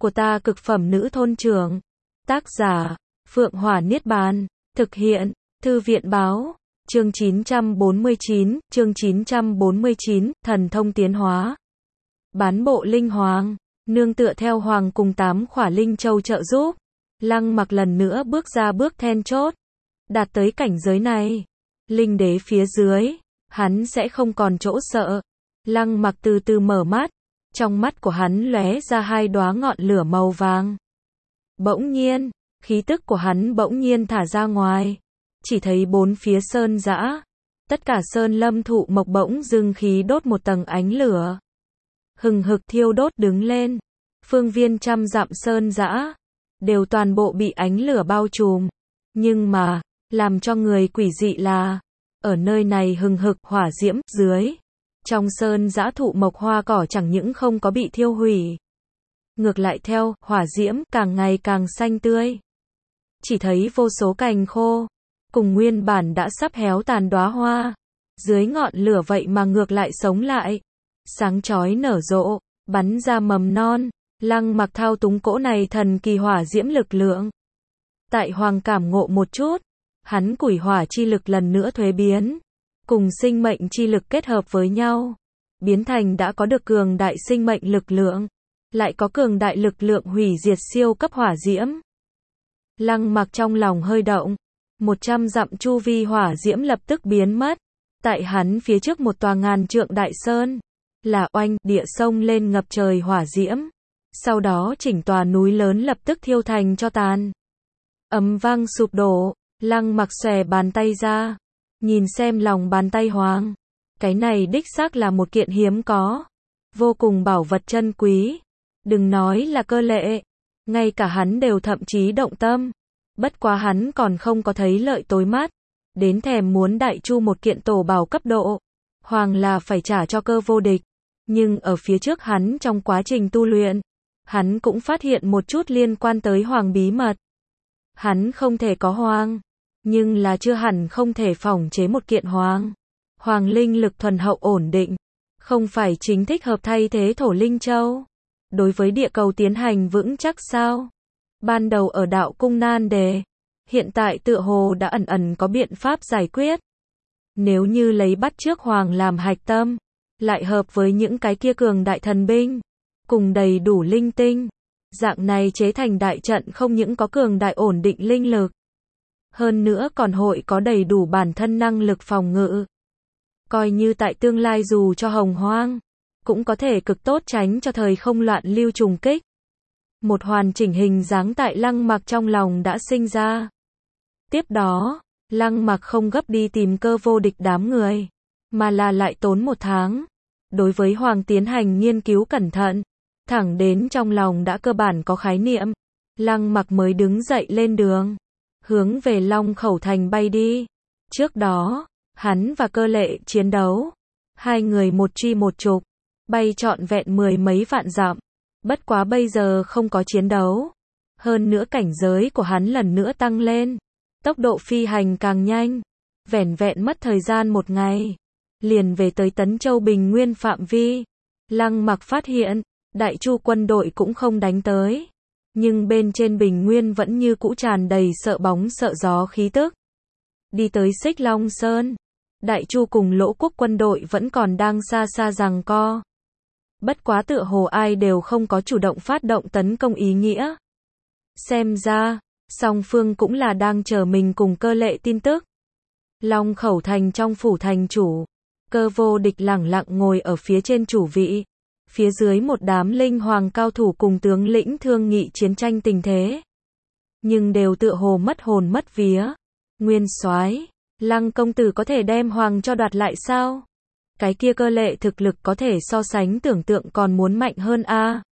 của ta cực phẩm nữ thôn trưởng. Tác giả, Phượng Hỏa Niết Bàn. Thực hiện, Thư viện Báo. Chương 949, thần thông tiến hóa. Bán bộ linh hoàng, nương tựa theo hoàng cùng 8 khỏa linh châu trợ giúp. Lăng Mặc lần nữa bước ra bước then chốt. Đạt tới cảnh giới này, linh đế phía dưới, hắn sẽ không còn chỗ sợ. Lăng Mặc từ từ mở mắt, trong mắt của hắn lóe ra 2 đóa ngọn lửa màu vàng. Bỗng nhiên, khí tức của hắn bỗng nhiên thả ra ngoài, chỉ thấy 4 phía sơn dã, tất cả sơn lâm thụ mộc bỗng dưng khí đốt một tầng ánh lửa, hừng hực thiêu đốt đứng lên. Phương viên trăm dặm sơn dã đều toàn bộ bị ánh lửa bao trùm, nhưng mà làm cho người quỷ dị là, ở nơi này hừng hực hỏa diễm dưới, trong sơn dã thụ mộc hoa cỏ chẳng những không có bị thiêu hủy, ngược lại theo hỏa diễm càng ngày càng xanh tươi. Chỉ thấy vô số cành khô, cùng nguyên bản đã sắp héo tàn đóa hoa, dưới ngọn lửa vậy mà ngược lại sống lại, sáng chói nở rộ, bắn ra mầm non. Lăng Mặc thao túng cỗ này thần kỳ hỏa diễm lực lượng. Tại hoàng cảm ngộ một chút, hắn quỷ hỏa chi lực lần nữa thuế biến, cùng sinh mệnh chi lực kết hợp với nhau, biến thành đã có được cường đại sinh mệnh lực lượng, lại có cường đại lực lượng hủy diệt siêu cấp hỏa diễm. Lăng Mặc trong lòng hơi động, 100 dặm chu vi hỏa diễm lập tức biến mất. Tại hắn phía trước một tòa ngàn trượng đại sơn, là oanh địa sông lên ngập trời hỏa diễm. Sau đó chỉnh tòa núi lớn lập tức thiêu thành tro tàn. Ầm vang sụp đổ. Lăng Mặc xòe bàn tay ra, nhìn xem lòng bàn tay hoàng. Cái này đích xác là một kiện hiếm có, vô cùng bảo vật chân quý. Đừng nói là cơ lệ, ngay cả hắn đều thậm chí động tâm. Bất quá hắn còn không có thấy lợi tối mắt, đến thèm muốn đại chu một kiện tổ bảo cấp độ. Hoàng là phải trả cho Cơ Vô Địch. Nhưng ở phía trước hắn trong quá trình tu luyện, hắn cũng phát hiện một chút liên quan tới hoàng bí mật. Hắn không thể có hoàng, nhưng là chưa hẳn không thể phỏng chế một kiện hoàng. Hoàng linh lực thuần hậu ổn định, không phải chính thích hợp thay thế thổ linh châu. Đối với địa cầu tiến hành vững chắc sao? Ban đầu ở đạo cung nan đề, hiện tại tựa hồ đã ẩn ẩn có biện pháp giải quyết. Nếu như lấy bắt chước hoàng làm hạch tâm, lại hợp với những cái kia cường đại thần binh, cùng đầy đủ linh tinh, dạng này chế thành đại trận không những có cường đại ổn định linh lực, hơn nữa còn hội có đầy đủ bản thân năng lực phòng ngự. Coi như tại tương lai dù cho hồng hoang, cũng có thể cực tốt tránh cho thời không loạn lưu trùng kích. Một hoàn chỉnh hình dáng tại Lăng Mặc trong lòng đã sinh ra. Tiếp đó, Lăng Mặc không gấp đi tìm Cơ Vô Địch đám người, mà là lại tốn 1 tháng. Đối với hoàng tiến hành nghiên cứu cẩn thận, thẳng đến trong lòng đã cơ bản có khái niệm, Lăng Mặc mới đứng dậy lên đường, hướng về Long Khẩu Thành bay đi. Trước đó, hắn và Cơ Lệ chiến đấu, 2 người một truy một trục, bay trọn vẹn 10 mấy vạn dặm. Bất quá bây giờ không có chiến đấu, hơn nữa cảnh giới của hắn lần nữa tăng lên, tốc độ phi hành càng nhanh, vẻn vẹn mất thời gian 1 ngày, liền về tới Tấn Châu Bình Nguyên phạm vi. Lăng Mặc phát hiện, đại chu quân đội cũng không đánh tới, nhưng bên trên Bình Nguyên vẫn như cũ tràn đầy sợ bóng sợ gió khí tức. Đi tới Xích Long Sơn, đại chu cùng Lỗ Quốc quân đội vẫn còn đang xa xa giằng co. Bất quá tựa hồ ai đều không có chủ động phát động tấn công ý nghĩa. Xem ra, song phương cũng là đang chờ mình cùng Cơ Lệ tin tức. Long Khẩu Thành trong phủ thành chủ, Cơ Vô Địch lẳng lặng ngồi ở phía trên chủ vị. Phía dưới một đám linh hoàng cao thủ cùng tướng lĩnh thương nghị chiến tranh tình thế. Nhưng đều tựa hồ mất hồn mất vía. Nguyên soái, Lăng công tử có thể đem hoàng cho đoạt lại sao? Cái kia Cơ Lệ thực lực có thể so sánh tưởng tượng còn muốn mạnh hơn a.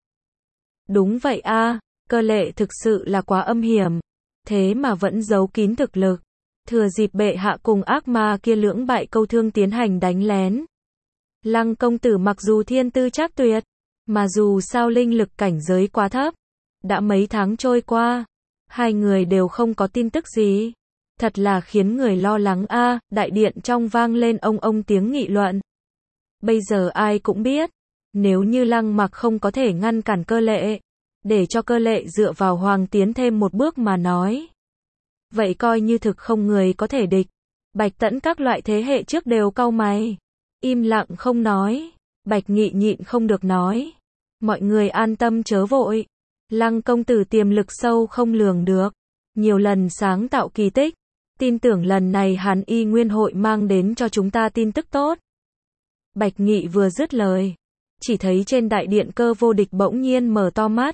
Đúng vậy a, Cơ Lệ thực sự là quá âm hiểm, thế mà vẫn giấu kín thực lực, thừa dịp bệ hạ cùng ác ma kia lưỡng bại câu thương tiến hành đánh lén. Lăng công tử mặc dù thiên tư trác tuyệt, mà dù sao linh lực cảnh giới quá thấp, đã mấy tháng trôi qua, 2 người đều không có tin tức gì, thật là khiến người lo lắng a. Đại điện trong vang lên ông tiếng nghị luận. Bây giờ ai cũng biết, nếu như Lăng Mặc không có thể ngăn cản Cơ Lệ, để cho Cơ Lệ dựa vào Hoàng tiến thêm một bước mà nói. Vậy coi như thực không người có thể địch. Bạch Tẫn các loại thế hệ trước đều cau mày, im lặng không nói. Bạch Nghị nhịn không được nói, mọi người an tâm chớ vội. Lăng công tử tiềm lực sâu không lường được, nhiều lần sáng tạo kỳ tích, tin tưởng lần này Hàn Y Nguyên hội mang đến cho chúng ta tin tức tốt. Bạch Nghị vừa dứt lời, chỉ thấy trên đại điện Cơ Vô Địch bỗng nhiên mở to mắt,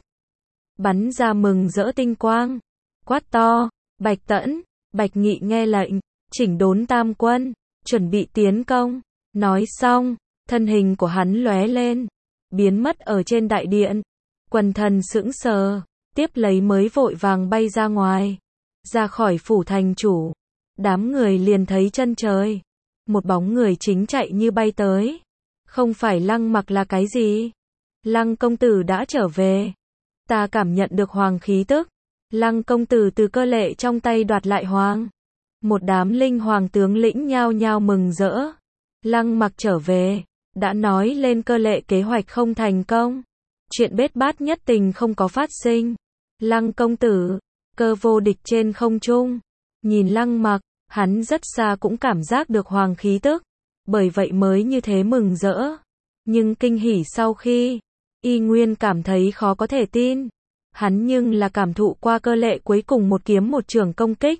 bắn ra mừng rỡ tinh quang, quát to, Bạch Tẫn. Bạch Nghị nghe lệnh, chỉnh đốn tam quân, chuẩn bị tiến công. Nói xong, thân hình của hắn lóe lên, biến mất ở trên đại điện. Quần thần sững sờ, tiếp lấy mới vội vàng bay ra ngoài, ra khỏi phủ thành chủ. Đám người liền thấy chân trời, một bóng người chính chạy như bay tới. Không phải Lăng Mặc là cái gì? Lăng công tử đã trở về. Ta cảm nhận được hoàng khí tức. Lăng công tử từ Cơ Lệ trong tay đoạt lại hoàng. Một đám linh hoàng tướng lĩnh nhao nhao mừng rỡ. Lăng Mặc trở về, đã nói lên Cơ Lệ kế hoạch không thành công. Chuyện bết bát nhất tình không có phát sinh. Lăng công tử, Cơ Vô Địch trên không trung, nhìn Lăng Mặc, hắn rất xa cũng cảm giác được hoàng khí tức, bởi vậy mới như thế mừng rỡ. Nhưng kinh hỉ sau khi, y nguyên cảm thấy khó có thể tin. Hắn nhưng là cảm thụ qua Cơ Lệ cuối cùng một kiếm một trường công kích.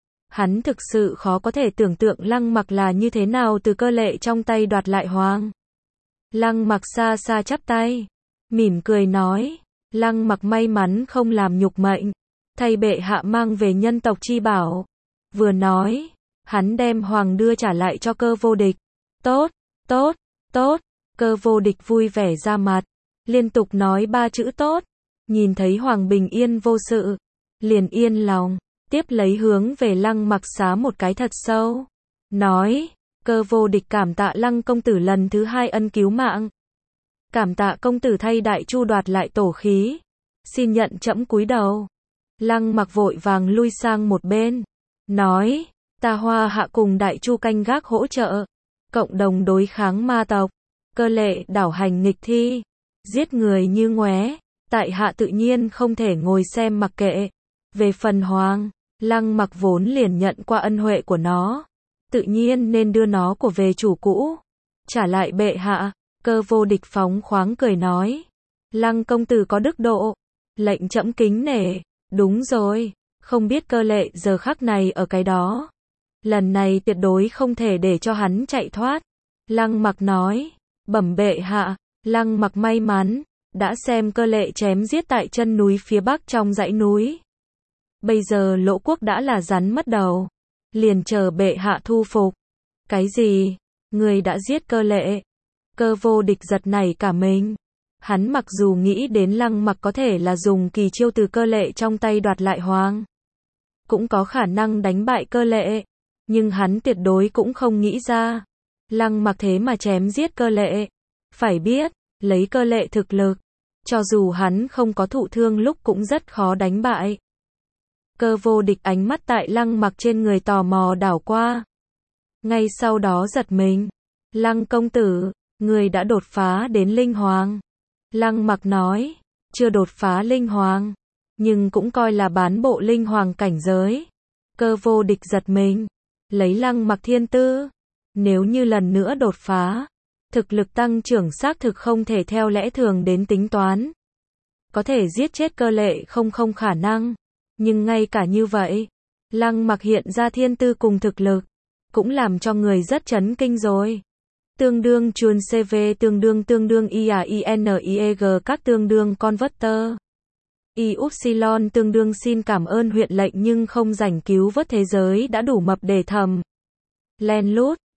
Hắn thực sự khó có thể tưởng tượng Lăng Mặc là như thế nào từ Cơ Lệ trong tay đoạt lại hoàng. Lăng Mặc xa xa chắp tay, mỉm cười nói, Lăng Mặc may mắn không làm nhục mệnh, thay bệ hạ mang về nhân tộc chi bảo. Vừa nói, hắn đem hoàng đưa trả lại cho Cơ Vô Địch. Tốt, tốt, tốt. Cơ Vô Địch vui vẻ ra mặt, liên tục nói 3 chữ tốt. Nhìn thấy hoàng bình yên vô sự, liền yên lòng, tiếp lấy hướng về Lăng Mặc xá một cái thật sâu, nói, Cơ Vô Địch cảm tạ Lăng công tử lần thứ 2 ân cứu mạng. Cảm tạ công tử thay Đại Chu đoạt lại tổ khí, xin nhận trẫm cúi đầu. Lăng Mặc vội vàng lui sang một bên, nói, ta Hoa hạ cùng Đại Chu canh gác hỗ trợ, cộng đồng đối kháng ma tộc. Cơ Lệ đảo hành nghịch thi, giết người như ngoé, tại hạ tự nhiên không thể ngồi xem mặc kệ. Về phần hoàng, Lăng Mặc vốn liền nhận qua ân huệ của nó, tự nhiên nên đưa nó của về chủ cũ, trả lại bệ hạ. Cơ Vô Địch phóng khoáng cười nói, Lăng công tử có đức độ, lệnh trẫm kính nể. Đúng rồi, không biết Cơ Lệ giờ khắc này ở cái đó, lần này tuyệt đối không thể để cho hắn chạy thoát. Lăng Mặc nói, bẩm bệ hạ. Lăng Mặc may mắn đã xem Cơ Lệ chém giết tại chân núi phía bắc trong dãy núi. Bây giờ Lỗ quốc đã là rắn mất đầu, liền chờ bệ hạ thu phục. Cái gì? Người đã giết Cơ Lệ? Cơ Vô Địch giật nảy cả mình. Hắn mặc dù nghĩ đến Lăng Mặc có thể là dùng kỳ chiêu từ Cơ Lệ trong tay đoạt lại hoàng, cũng có khả năng đánh bại Cơ Lệ, nhưng hắn tuyệt đối cũng không nghĩ ra Lăng Mặc thế mà chém giết Cơ Lệ. Phải biết, lấy Cơ Lệ thực lực, cho dù hắn không có thụ thương lúc cũng rất khó đánh bại. Cơ Vô Địch ánh mắt tại Lăng Mặc trên người tò mò đảo qua, ngay sau đó giật mình. Lăng công tử, người đã đột phá đến linh hoàng. Lăng Mặc nói, chưa đột phá linh hoàng, nhưng cũng coi là bán bộ linh hoàng cảnh giới. Cơ Vô Địch giật mình, lấy Lăng Mặc thiên tư, nếu như lần nữa đột phá, thực lực tăng trưởng xác thực không thể theo lẽ thường đến tính toán. Có thể giết chết Cơ Lệ không khả năng, nhưng ngay cả như vậy, Lăng Mặc hiện ra thiên tư cùng thực lực, cũng làm cho người rất chấn kinh rồi. Tương đương chuồn CV tương đương IAINIEG các tương đương converter. Y-upsilon tương đương xin cảm ơn huyện lệnh nhưng không rảnh cứu vớt thế giới đã đủ mập để thầm. Len lút.